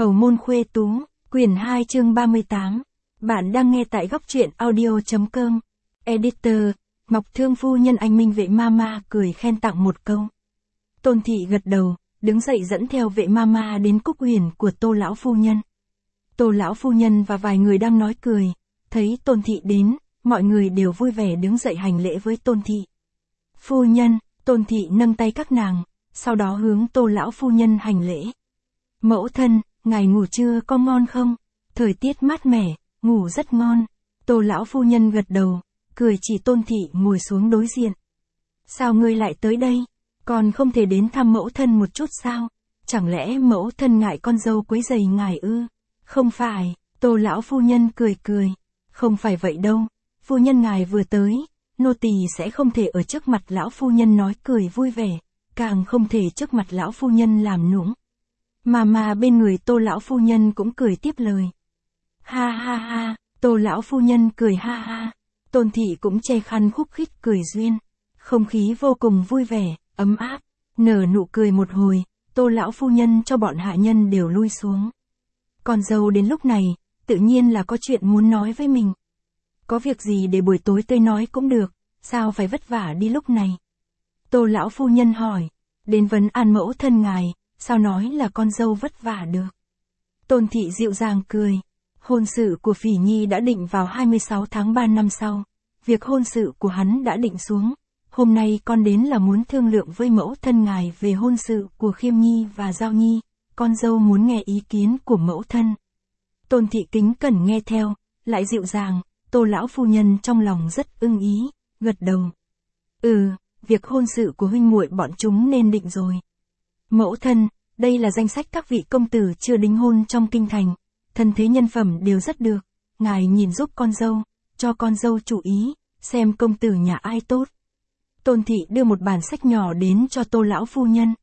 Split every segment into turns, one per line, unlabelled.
Hầu môn khuê tú, quyển 2 chương 38. Bạn đang nghe tại góc truyện audio.com. Editor, Mộc Thương phu nhân anh Minh Vệ Mama cười khen tặng một câu. Tôn thị gật đầu, đứng dậy dẫn theo Vệ Mama đến cúc huyền của Tô lão phu nhân. Tô lão phu nhân và vài người đang nói cười, thấy Tôn thị đến, mọi người đều vui vẻ đứng dậy hành lễ với Tôn thị. Phu nhân, Tôn thị nâng tay các nàng, sau đó hướng Tô lão phu nhân hành lễ. Mẫu thân, ngài ngủ trưa có ngon không? Thời tiết mát mẻ, ngủ rất ngon. Tô lão phu nhân gật đầu, cười chỉ Tôn thị ngồi xuống đối diện. Sao ngươi lại tới đây? Còn không thể đến thăm mẫu thân một chút sao? Chẳng lẽ mẫu thân ngại con dâu quấy rầy ngài ư? Không phải, Tô lão phu nhân cười cười. Không phải vậy đâu, phu nhân ngài vừa tới, nô tỳ sẽ không thể ở trước mặt lão phu nhân nói cười vui vẻ, càng không thể trước mặt lão phu nhân làm nũng. Mà bên người Tô lão phu nhân cũng cười tiếp lời. Ha ha ha, Tô lão phu nhân cười ha ha. Tôn thị cũng che khăn khúc khích cười duyên. Không khí vô cùng vui vẻ, ấm áp. Nở nụ cười một hồi, Tô lão phu nhân cho bọn hạ nhân đều lui xuống. Con dâu đến lúc này, tự nhiên là có chuyện muốn nói với mình. Có việc gì để buổi tối tới nói cũng được, sao phải vất vả đi lúc này? Tô lão phu nhân hỏi, đến vấn an mẫu thân ngài, sao nói là con dâu vất vả được? Tôn thị dịu dàng cười, hôn sự của Phỉ Nhi đã định vào 26 tháng 3 năm sau, việc hôn sự của hắn đã định xuống, hôm nay con đến là muốn thương lượng với mẫu thân ngài về hôn sự của Khiêm Nhi và Giao Nhi, con dâu muốn nghe ý kiến của mẫu thân. Tôn thị kính cẩn nghe theo, lại dịu dàng, Tô lão phu nhân trong lòng rất ưng ý, gật đầu. Việc hôn sự của huynh muội bọn chúng nên định rồi. Mẫu thân, đây là danh sách các vị công tử chưa đính hôn trong kinh thành, thân thế nhân phẩm đều rất được, ngài nhìn giúp con dâu, cho con dâu chú ý, xem công tử nhà ai tốt. Tôn thị đưa một bản sách nhỏ đến cho Tô lão phu nhân.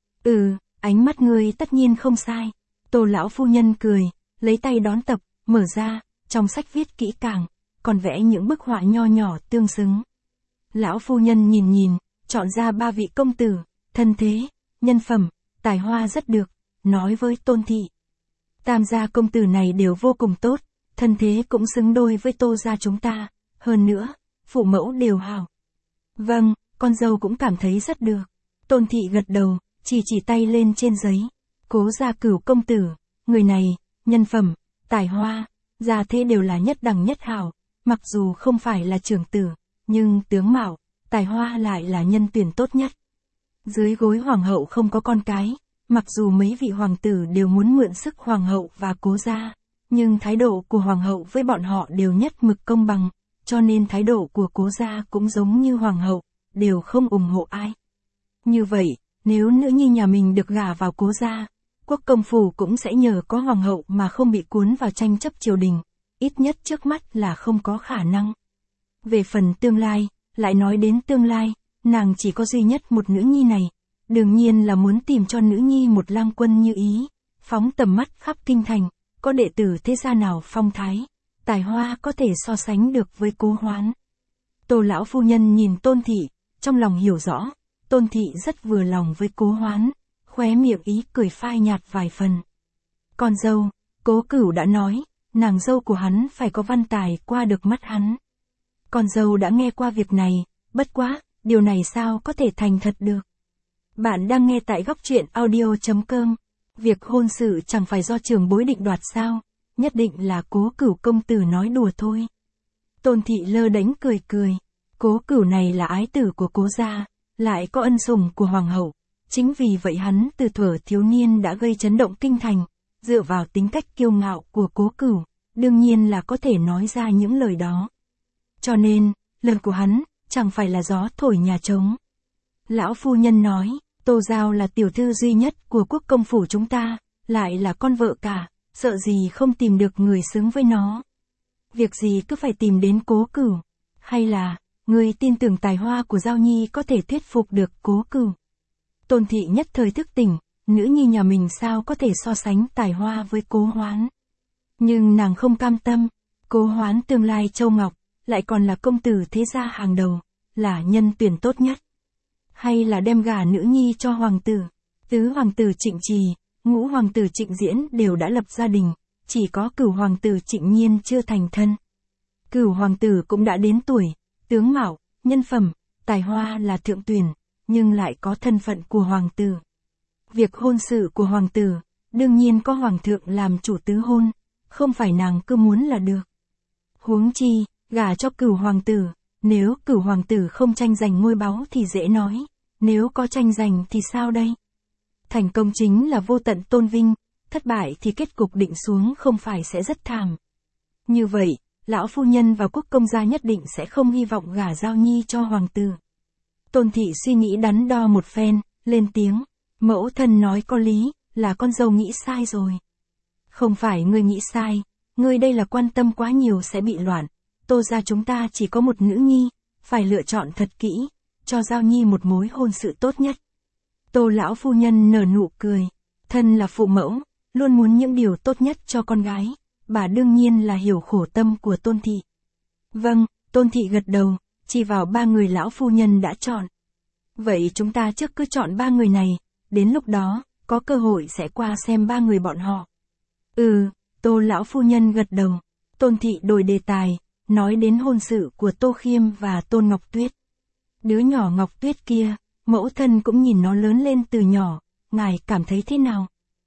Ánh mắt ngươi tất nhiên không sai. Tô lão phu nhân cười, lấy tay đón tập, mở ra, trong sách viết kỹ càng, còn vẽ những bức họa nho nhỏ tương xứng. Lão phu nhân nhìn, chọn ra 3 vị công tử, thân thế, nhân phẩm, tài hoa rất được, nói với Tôn thị. Tam gia công tử này đều vô cùng tốt, thân thế cũng xứng đôi với Tô gia chúng ta, hơn nữa, phụ mẫu đều hảo. Vâng, con dâu cũng cảm thấy rất được. Tôn thị gật đầu, chỉ tay lên trên giấy. Cố gia Cửu công tử, người này, nhân phẩm, tài hoa, gia thế đều là nhất đẳng nhất hảo, mặc dù không phải là trưởng tử, nhưng tướng mạo, tài hoa lại là nhân tuyển tốt nhất. Dưới gối hoàng hậu không có con cái, mặc dù mấy vị hoàng tử đều muốn mượn sức hoàng hậu và Cố gia, nhưng thái độ của hoàng hậu với bọn họ đều nhất mực công bằng, cho nên thái độ của Cố gia cũng giống như hoàng hậu, đều không ủng hộ ai. Như vậy, nếu nữ nhi nhà mình được gả vào Cố gia, quốc công phủ cũng sẽ nhờ có hoàng hậu mà không bị cuốn vào tranh chấp triều đình, ít nhất trước mắt là không có khả năng. Về phần tương lai, lại nói đến tương lai, nàng chỉ có duy nhất một nữ nhi này, đương nhiên là muốn tìm cho nữ nhi một lang quân như ý, phóng tầm mắt khắp kinh thành, có đệ tử thế gia nào phong thái, tài hoa có thể so sánh được với Cố Hoán. Tô lão phu nhân nhìn Tôn thị, trong lòng hiểu rõ, Tôn thị rất vừa lòng với Cố Hoán, khóe miệng ý cười phai nhạt vài phần. Con dâu, Cố Cửu đã nói, nàng dâu của hắn phải có văn tài qua được mắt hắn. Con dâu đã nghe qua việc này, bất quá, điều này sao có thể thành thật được. Bạn đang nghe tại góc truyện audio.com. Việc hôn sự chẳng phải do trưởng bối định đoạt sao, nhất định là Cố Cửu công tử nói đùa thôi. Tôn thị lơ đánh cười. Cố Cửu này là ái tử của Cố gia, lại có ân sủng của hoàng hậu. Chính vì vậy hắn từ thuở thiếu niên đã gây chấn động kinh thành, dựa vào tính cách kiêu ngạo của Cố Cửu, đương nhiên là có thể nói ra những lời đó. Cho nên, lời của hắn, chẳng phải là gió thổi nhà trống. Lão phu nhân nói, Tô Giao là tiểu thư duy nhất của quốc công phủ chúng ta, lại là con vợ cả, sợ gì không tìm được người xứng với nó. Việc gì cứ phải tìm đến Cố Cửu, hay là, người tin tưởng tài hoa của Giao Nhi có thể thuyết phục được Cố Cửu. Tôn thị nhất thời thức tỉnh, nữ nhi nhà mình sao có thể so sánh tài hoa với Cố Hoán. Nhưng nàng không cam tâm, Cố Hoán tương lai châu ngọc, lại còn là công tử thế gia hàng đầu, là nhân tuyển tốt nhất. Hay là đem gả nữ nhi cho hoàng tử, tứ hoàng tử Trịnh Trì, ngũ hoàng tử Trịnh Diễn đều đã lập gia đình, chỉ có cửu hoàng tử Trịnh Nhiên chưa thành thân. Cửu hoàng tử cũng đã đến tuổi, tướng mạo, nhân phẩm, tài hoa là thượng tuyển, nhưng lại có thân phận của hoàng tử. Việc hôn sự của hoàng tử, đương nhiên có hoàng thượng làm chủ tứ hôn, không phải nàng cứ muốn là được. Huống chi, gả cho cửu hoàng tử, nếu cửu hoàng tử không tranh giành ngôi báu thì dễ nói, nếu có tranh giành thì sao đây? Thành công chính là vô tận tôn vinh, thất bại thì kết cục định xuống không phải sẽ rất thảm. Như vậy, lão phu nhân và quốc công gia nhất định sẽ không hy vọng gả Giao Nhi cho hoàng tử. Tôn thị suy nghĩ đắn đo một phen, lên tiếng, mẫu thân nói có lý, là con dâu nghĩ sai rồi. Không phải ngươi nghĩ sai, ngươi đây là quan tâm quá nhiều sẽ bị loạn, Tô gia chúng ta chỉ có một nữ nhi, phải lựa chọn thật kỹ, cho Giao Nhi một mối hôn sự tốt nhất. Tô lão phu nhân nở nụ cười, thân là phụ mẫu, luôn muốn những điều tốt nhất cho con gái, bà đương nhiên là hiểu khổ tâm của Tôn thị. Vâng, Tôn thị gật đầu, chỉ vào 3 người lão phu nhân đã chọn. Vậy chúng ta trước cứ chọn 3 người này, đến lúc đó, có cơ hội sẽ qua xem 3 người bọn họ. Tô lão phu nhân gật đầu. Tôn thị đổi đề tài, nói đến hôn sự của Tô Khiêm và Tôn Ngọc Tuyết. Đứa nhỏ Ngọc Tuyết kia, mẫu thân cũng nhìn nó lớn lên từ nhỏ, ngài cảm thấy thế nào?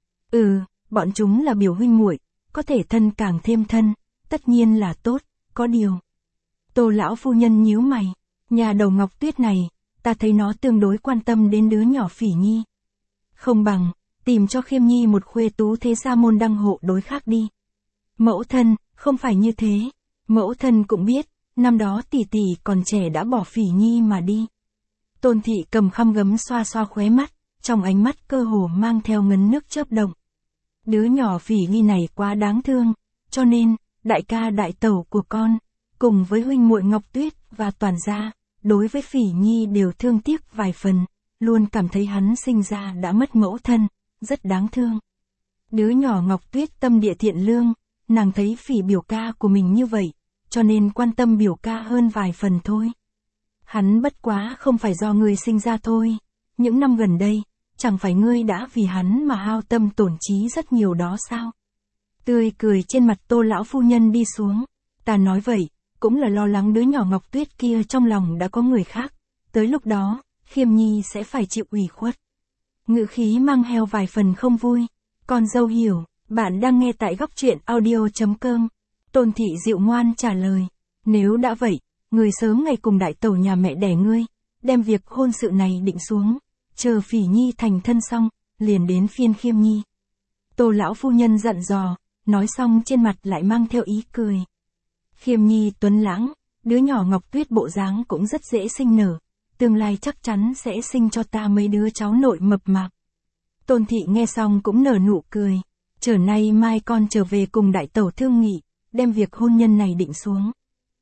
Bọn chúng là biểu huynh muội, có thể thân càng thêm thân, tất nhiên là tốt, có điều. Tô lão phu nhân nhíu mày, nhà đầu Ngọc Tuyết này, ta thấy nó tương đối quan tâm đến đứa nhỏ Phỉ Nhi. Không bằng, tìm cho Khiêm Nhi một khuê tú thế gia môn đăng hộ đối khác đi. Mẫu thân, không phải như thế, mẫu thân cũng biết, năm đó tỷ tỷ còn trẻ đã bỏ Phỉ Nhi mà đi. Tôn thị cầm khăn gấm xoa xoa khóe mắt, trong ánh mắt cơ hồ mang theo ngấn nước chớp động. Đứa nhỏ Phỉ Nhi này quá đáng thương, cho nên, đại ca đại tẩu của con, cùng với huynh muội Ngọc Tuyết và toàn gia, đối với Phỉ Nhi đều thương tiếc vài phần, luôn cảm thấy hắn sinh ra đã mất mẫu thân, rất đáng thương. Đứa nhỏ Ngọc Tuyết tâm địa thiện lương, nàng thấy Phỉ biểu ca của mình như vậy, cho nên quan tâm biểu ca hơn vài phần thôi. Hắn bất quá không phải do ngươi sinh ra thôi, những năm gần đây, chẳng phải ngươi đã vì hắn mà hao tâm tổn trí rất nhiều đó sao? Tươi cười trên mặt Tô lão phu nhân đi xuống, ta nói vậy, cũng là lo lắng đứa nhỏ Ngọc Tuyết kia trong lòng đã có người khác, tới lúc đó, Khiêm Nhi sẽ phải chịu ủy khuất. Ngữ khí mang theo vài phần không vui, con dâu hiểu, bạn đang nghe tại góc truyện audio.com. Tôn thị dịu ngoan trả lời, nếu đã vậy, người sớm ngày cùng đại tẩu nhà mẹ đẻ ngươi, đem việc hôn sự này định xuống, chờ Phỉ Nhi thành thân xong, liền đến phiên Khiêm Nhi. Tô lão phu nhân dặn dò, nói xong trên mặt lại mang theo ý cười. Khiêm Nhi tuấn lãng, đứa nhỏ Ngọc Tuyết bộ dáng cũng rất dễ sinh nở, tương lai chắc chắn sẽ sinh cho ta mấy đứa cháu nội mập mạp. Tôn thị nghe xong cũng nở nụ cười, chờ nay mai con trở về cùng đại tẩu thương nghị, đem việc hôn nhân này định xuống.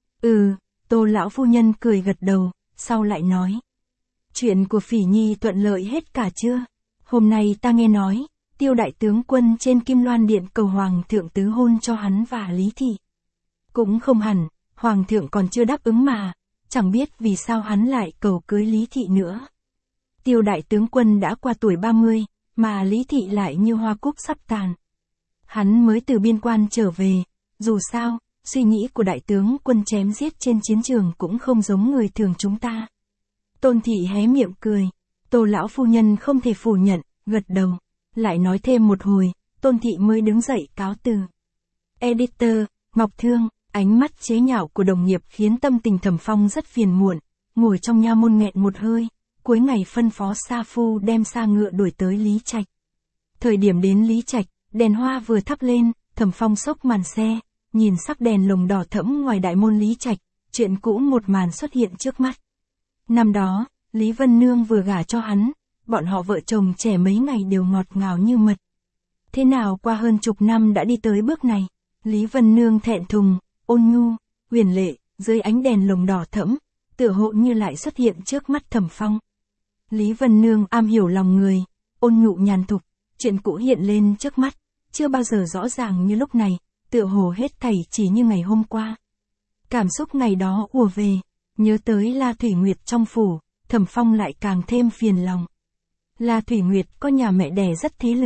Tô lão phu nhân cười gật đầu, sau lại nói. Chuyện của Phỉ Nhi thuận lợi hết cả chưa? Hôm nay ta nghe nói, Tiêu đại tướng quân trên Kim Loan Điện cầu Hoàng thượng tứ hôn cho hắn và Lý Thị. Cũng không hẳn, Hoàng thượng còn chưa đáp ứng mà, chẳng biết vì sao hắn lại cầu cưới Lý Thị nữa. Tiêu đại tướng quân đã qua tuổi 30, mà Lý Thị lại như hoa cúc sắp tàn. Hắn mới từ biên quan trở về, dù sao, suy nghĩ của đại tướng quân chém giết trên chiến trường cũng không giống người thường chúng ta. Tôn thị hé miệng cười, Tô lão phu nhân không thể phủ nhận, gật đầu, lại nói thêm một hồi, Tôn thị mới đứng dậy cáo từ. Editor, Ngọc Thương, ánh mắt chế nhạo của đồng nghiệp khiến tâm tình Thẩm Phong rất phiền muộn, ngồi trong nha môn nghẹn một hơi, cuối ngày phân phó sa phu đem xa ngựa đuổi tới Lý Trạch. Thời điểm đến Lý Trạch, đèn hoa vừa thắp lên, Thẩm Phong xốc màn xe, nhìn sắc đèn lồng đỏ thẫm ngoài đại môn Lý Trạch, chuyện cũ một màn xuất hiện trước mắt. Năm đó, Lý Vân Nương vừa gả cho hắn, bọn họ vợ chồng trẻ mấy ngày đều ngọt ngào như mật. Thế nào qua hơn chục năm đã đi tới bước này, Lý Vân Nương thẹn thùng, ôn nhu, huyền lệ, dưới ánh đèn lồng đỏ thẫm, tựa hộ như lại xuất hiện trước mắt Thẩm Phong. Lý Vân Nương am hiểu lòng người, ôn nhu nhàn thục, chuyện cũ hiện lên trước mắt, chưa bao giờ rõ ràng như lúc này, tựa hồ hết thảy chỉ như ngày hôm qua. Cảm xúc ngày đó ùa về, nhớ tới La Thủy Nguyệt trong phủ, Thẩm Phong lại càng thêm phiền lòng. La Thủy Nguyệt có nhà mẹ đẻ rất thế lực,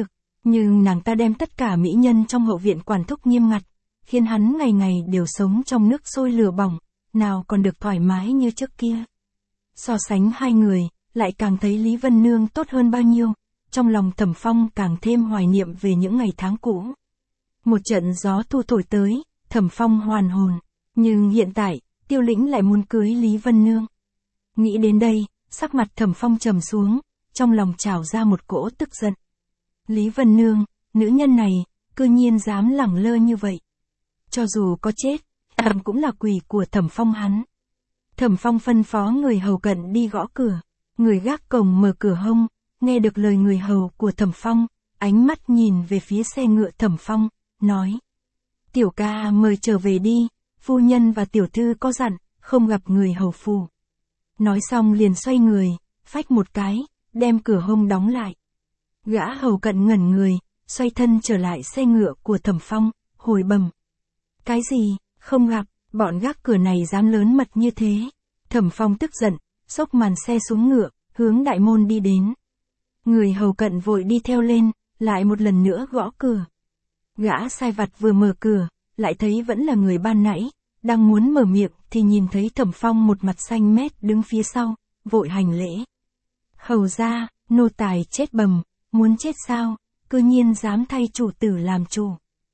Nhưng nàng ta đem tất cả mỹ nhân trong hậu viện quản thúc nghiêm ngặt, khiến hắn ngày ngày đều sống trong nước sôi lửa bỏng, nào còn được thoải mái như trước kia. So sánh hai người, lại càng thấy Lý Vân Nương tốt hơn bao nhiêu, trong lòng Thẩm Phong càng thêm hoài niệm về những ngày tháng cũ. Một trận gió thu thổi tới, Thẩm Phong hoàn hồn, nhưng hiện tại, Tiêu Lĩnh lại muốn cưới Lý Vân Nương. Nghĩ đến đây, sắc mặt Thẩm Phong trầm xuống, trong lòng trào ra một cỗ tức giận. Lý Vân Nương, nữ nhân này, cư nhiên dám lẳng lơ như vậy. Cho dù có chết, cũng là quỷ của Thẩm Phong hắn. Thẩm Phong phân phó người hầu cận đi gõ cửa, người gác cổng mở cửa hông, nghe được lời người hầu của Thẩm Phong, ánh mắt nhìn về phía xe ngựa Thẩm Phong, nói: Tiểu ca mời trở về đi, phu nhân và tiểu thư có dặn, không gặp người hầu phủ. Nói xong liền xoay người, phách một cái, đem cửa hông đóng lại. Gã hầu cận ngẩn người, xoay thân trở lại xe ngựa của Thẩm Phong, hồi bẩm: Cái gì, không gặp, bọn gác cửa này dám lớn mật như thế. Thẩm Phong tức giận, xốc màn xe xuống ngựa, hướng đại môn đi đến. Người hầu cận vội đi theo lên, lại một lần nữa gõ cửa. Gã sai vặt vừa mở cửa, lại thấy vẫn là người ban nãy, đang muốn mở miệng thì nhìn thấy Thẩm Phong một mặt xanh mét đứng phía sau, vội hành lễ. Hầu ra, nô tài chết bầm, muốn chết sao, cư nhiên dám thay chủ tử làm chủ.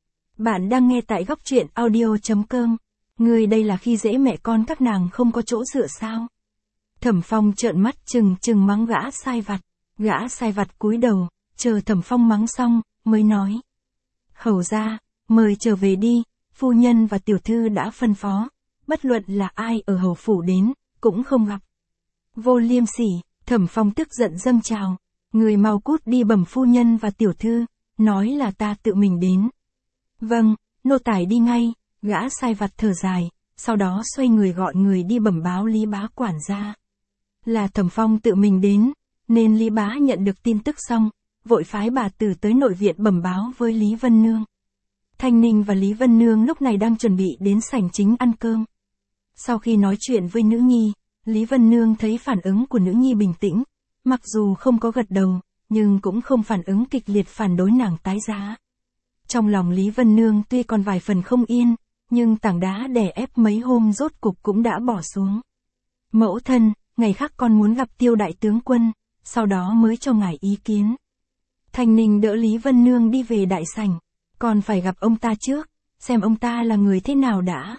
Bạn đang nghe tại góc truyện audio.com. Người đây là khi dễ mẹ con các nàng không có chỗ dựa sao? Thẩm Phong trợn mắt trừng mắng gã sai vặt. Gã sai vặt cúi đầu, chờ Thẩm Phong mắng xong, mới nói: Hầu ra, mời trở về đi, phu nhân và tiểu thư đã phân phó, bất luận là ai ở hầu phủ đến, cũng không gặp. Vô liêm sỉ, Thẩm Phong tức giận dâng trào, người mau cút đi bẩm phu nhân và tiểu thư, nói là ta tự mình đến. Vâng, nô tài đi ngay. Gã sai vặt thở dài, sau đó xoay người gọi người đi bẩm báo Lý Bá quản gia. Là Thẩm Phong tự mình đến, nên Lý Bá nhận được tin tức xong, vội phái bà tử tới nội viện bẩm báo với Lý Vân Nương. Thanh Ninh và Lý Vân Nương lúc này đang chuẩn bị đến sảnh chính ăn cơm. Sau khi nói chuyện với nữ nhi, Lý Vân Nương thấy phản ứng của nữ nhi bình tĩnh, mặc dù không có gật đầu, nhưng cũng không phản ứng kịch liệt phản đối nàng tái giá. Trong lòng Lý Vân Nương tuy còn vài phần không yên, nhưng tảng đá đè ép mấy hôm rốt cục cũng đã bỏ xuống. Mẫu thân, ngày khác con muốn gặp Tiêu đại tướng quân, sau đó mới cho ngài ý kiến. Thanh Ninh đỡ Lý Vân Nương đi về đại sảnh, còn phải gặp ông ta trước, xem ông ta là người thế nào đã.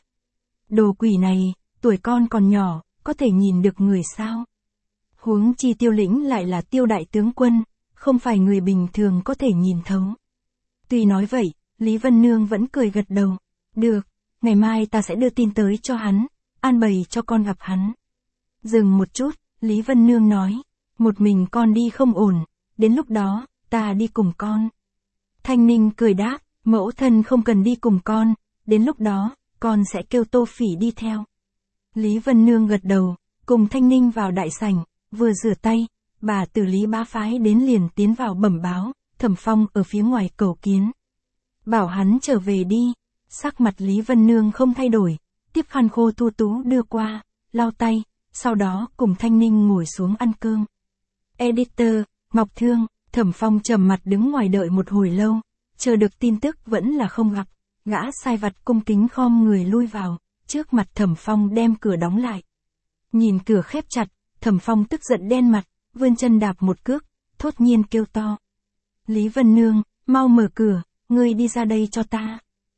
Đồ quỷ này, tuổi con còn nhỏ, có thể nhìn được người sao? Huống chi Tiêu Lĩnh lại là Tiêu đại tướng quân, không phải người bình thường có thể nhìn thấu. Tuy nói vậy, Lý Vân Nương vẫn cười gật đầu. Được, ngày mai ta sẽ đưa tin tới cho hắn, an bày cho con gặp hắn. Dừng một chút, Lý Vân Nương nói, một mình con đi không ổn, đến lúc đó, ta đi cùng con. Thanh Ninh cười đáp, mẫu thân không cần đi cùng con, đến lúc đó, con sẽ kêu Tô Phỉ đi theo. Lý Vân Nương gật đầu, cùng Thanh Ninh vào đại sảnh, vừa rửa tay, bà tử Lý Bá phái đến liền tiến vào bẩm báo, Thẩm Phong ở phía ngoài cầu kiến. Bảo hắn trở về đi. Sắc mặt Lý Vân Nương không thay đổi, tiếp khăn khô thu tú đưa qua, lau tay, sau đó cùng Thanh Ninh ngồi xuống ăn cơm. Editor, Ngọc Thương, Thẩm Phong trầm mặt đứng ngoài đợi một hồi lâu, chờ được tin tức vẫn là không gặp, gã sai vặt cung kính khom người lui vào, trước mặt Thẩm Phong đem cửa đóng lại. Nhìn cửa khép chặt, Thẩm Phong tức giận đen mặt, vươn chân đạp một cước, thốt nhiên kêu to. Lý Vân Nương, mau mở cửa, ngươi đi ra đây cho ta.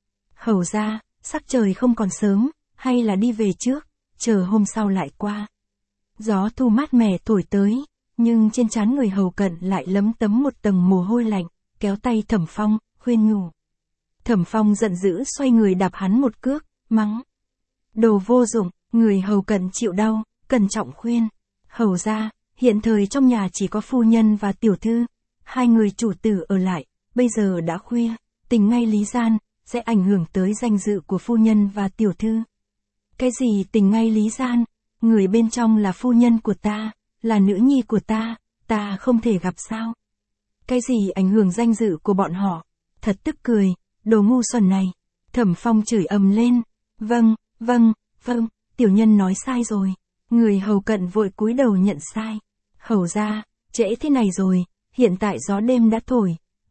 Hầu ra, sắc trời không còn sớm, hay là đi về trước, chờ hôm sau lại qua. Gió thu mát mẻ thổi tới, nhưng trên trán người hầu cận lại lấm tấm một tầng mồ hôi lạnh, kéo tay Thẩm Phong, khuyên nhủ. Thẩm Phong giận dữ xoay người đạp hắn một cước, mắng. Đồ vô dụng, người hầu cận chịu đau, cẩn trọng khuyên. Hầu ra, hiện thời trong nhà chỉ có phu nhân và tiểu thư, hai người chủ tử ở lại, bây giờ đã khuya, tình ngay lý gian, sẽ ảnh hưởng tới danh dự của phu nhân và tiểu thư. Cái gì tình ngay lý gian, người bên trong là phu nhân của ta, là nữ nhi của ta không thể gặp sao? Cái gì ảnh hưởng danh dự của bọn họ? Thật tức cười, đồ ngu xuẩn này. Thẩm Phong chửi ầm lên. Vâng, tiểu nhân nói sai rồi. Người hầu cận vội cúi đầu nhận sai. Hầu ra, trễ thế này rồi, hiện tại gió đêm đã thổi,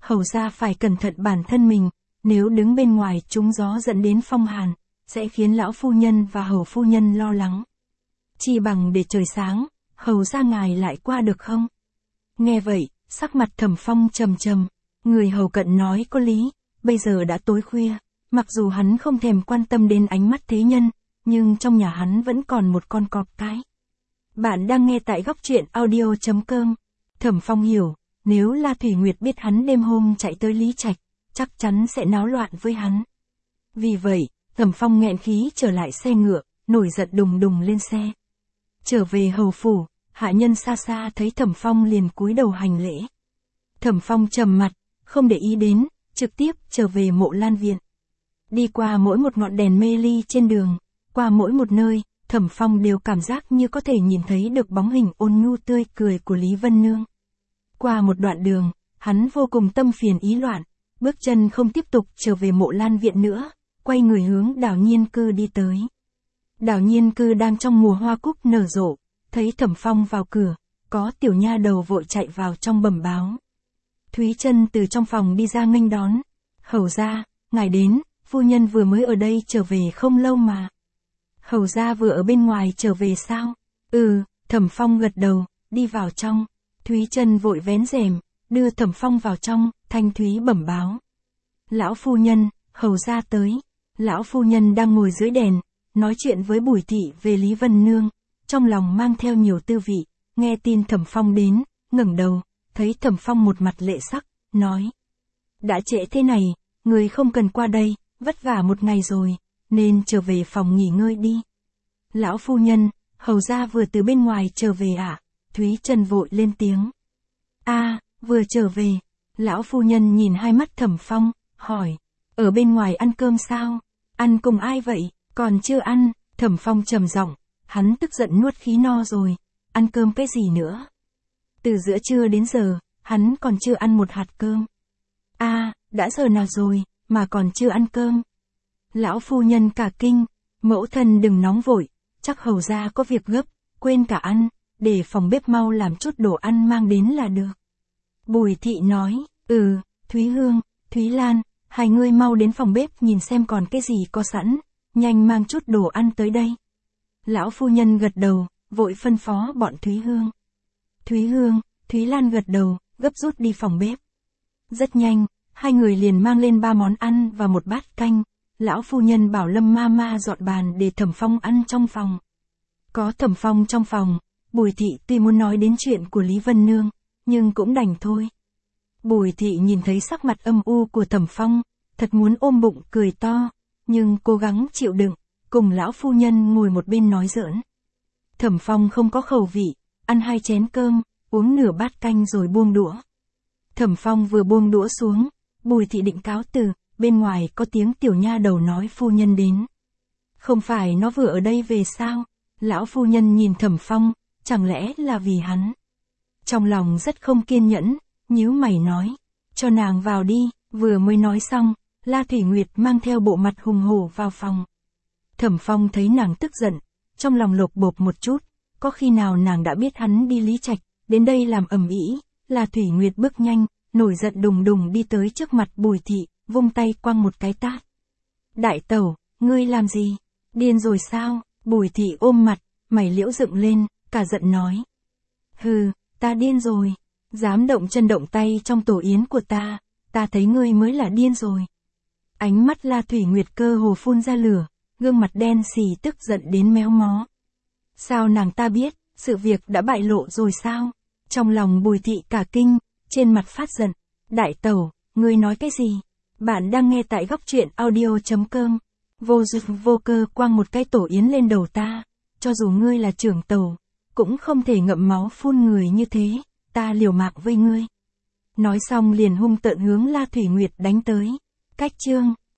Hầu ra phải cẩn thận bản thân mình, nếu đứng bên ngoài trúng gió dẫn đến phong hàn, sẽ khiến lão phu nhân và hầu phu nhân lo lắng. Chi bằng để trời sáng, hầu ra ngài lại qua được không? Nghe vậy, sắc mặt Thẩm Phong trầm trầm, người hầu cận nói có lý, bây giờ đã tối khuya, mặc dù hắn không thèm quan tâm đến ánh mắt thế nhân, nhưng trong nhà hắn vẫn còn một con cọp cái. Bạn đang nghe tại góc truyện audio.com. Thẩm Phong hiểu, nếu La Thủy Nguyệt biết hắn đêm hôm chạy tới Lý Trạch, chắc chắn sẽ náo loạn với hắn. Vì vậy, Thẩm Phong nghẹn khí trở lại xe ngựa, nổi giận đùng đùng lên xe. Trở về hầu phủ, hạ nhân xa xa thấy Thẩm Phong liền cúi đầu hành lễ. Thẩm Phong trầm mặt, không để ý đến, trực tiếp trở về Mộ Lan viện. Đi qua mỗi một ngọn đèn mê ly trên đường, qua mỗi một nơi, Thẩm Phong đều cảm giác như có thể nhìn thấy được bóng hình ôn nhu tươi cười của Lý Vân Nương. Qua một đoạn đường, hắn vô cùng tâm phiền ý loạn, bước chân không tiếp tục trở về Mộ Lan viện nữa, quay người hướng Đào Nhiên Cư đi tới. Đào Nhiên Cư đang trong mùa hoa cúc nở rộ, thấy Thẩm Phong vào cửa, có tiểu nha đầu vội chạy vào trong bẩm báo. Thúy Trân từ trong phòng đi ra nghênh đón. Hầu gia, ngài đến, phu nhân vừa mới ở đây trở về không lâu mà. Hầu gia vừa ở bên ngoài trở về sao? Thẩm Phong gật đầu, đi vào trong. Thúy Trân vội vén rèm, đưa Thẩm Phong vào trong, thanh thúy bẩm báo. Lão phu nhân, hầu gia tới. Lão phu nhân đang ngồi dưới đèn, nói chuyện với Bùi thị về Lý Vân Nương, trong lòng mang theo nhiều tư vị, nghe tin Thẩm Phong đến, ngẩng đầu, thấy Thẩm Phong một mặt lệ sắc, nói. Đã trễ thế này, người không cần qua đây, vất vả một ngày rồi, nên trở về phòng nghỉ ngơi đi. Lão phu nhân, hầu gia vừa từ bên ngoài trở về ạ? Thúy Trân vội lên tiếng. Vừa trở về. Lão phu nhân nhìn hai mắt Thẩm Phong, hỏi. Ở bên ngoài ăn cơm sao? Ăn cùng ai vậy? Còn chưa ăn. Thẩm Phong trầm giọng, hắn tức giận nuốt khí no rồi. Ăn cơm cái gì nữa? Từ giữa trưa đến giờ, hắn còn chưa ăn một hạt cơm. Đã giờ nào rồi, mà còn chưa ăn cơm? Lão phu nhân cả kinh, mẫu thân đừng nóng vội, chắc hầu gia có việc gấp, quên cả ăn, để phòng bếp mau làm chút đồ ăn mang đến là được. Bùi thị nói, Thúy Hương, Thúy Lan, hai người mau đến phòng bếp nhìn xem còn cái gì có sẵn, nhanh mang chút đồ ăn tới đây. Lão phu nhân gật đầu, vội phân phó bọn Thúy Hương. Thúy Hương, Thúy Lan gật đầu, gấp rút đi phòng bếp. Rất nhanh, hai người liền mang lên 3 món ăn và một bát canh. Lão phu nhân bảo Lâm Mama dọn bàn để Thẩm Phong ăn trong phòng. Có Thẩm Phong trong phòng, Bùi thị tuy muốn nói đến chuyện của Lý Vân Nương, nhưng cũng đành thôi. Bùi thị nhìn thấy sắc mặt âm u của Thẩm Phong, thật muốn ôm bụng cười to, nhưng cố gắng chịu đựng, cùng lão phu nhân ngồi một bên nói giỡn. Thẩm Phong không có khẩu vị, ăn 2 chén cơm, uống nửa bát canh rồi buông đũa. Thẩm Phong vừa buông đũa xuống, Bùi thị định cáo từ, bên ngoài có tiếng tiểu nha đầu nói phu nhân đến. Không phải nó vừa ở đây về sao? Lão phu nhân nhìn Thẩm Phong, chẳng lẽ là vì hắn? Trong lòng rất không kiên nhẫn, nhíu mày nói, cho nàng vào đi. Vừa mới nói xong, La Thủy Nguyệt mang theo bộ mặt hùng hổ vào phòng. Thẩm Phong thấy nàng tức giận, trong lòng lột bột một chút, có khi nào nàng đã biết hắn đi Lý Trạch, đến đây làm ầm ĩ. La Thủy Nguyệt bước nhanh, nổi giận đùng đùng đi tới trước mặt Bùi thị, vung tay quăng một cái tát. Đại tẩu, ngươi làm gì? Điên rồi sao? Bùi thị ôm mặt, mày liễu dựng lên, cả giận nói. Ta điên rồi. Dám động chân động tay trong tổ yến của ta thấy ngươi mới là điên rồi. Ánh mắt La Thủy Nguyệt cơ hồ phun ra lửa, gương mặt đen xì tức giận đến méo mó. Sao nàng ta biết, sự việc đã bại lộ rồi sao? Trong lòng Bùi thị cả kinh, trên mặt phát giận. Đại tẩu, ngươi nói cái gì? Bạn đang nghe tại góc truyện audio.com. Vô duyên vô cơ quăng một cái tổ yến lên đầu ta, cho dù ngươi là trưởng tẩu, cũng không thể ngậm máu phun người như thế, ta liều mạng với ngươi. Nói xong liền hung tợn hướng La Thủy Nguyệt đánh tới. Cách chương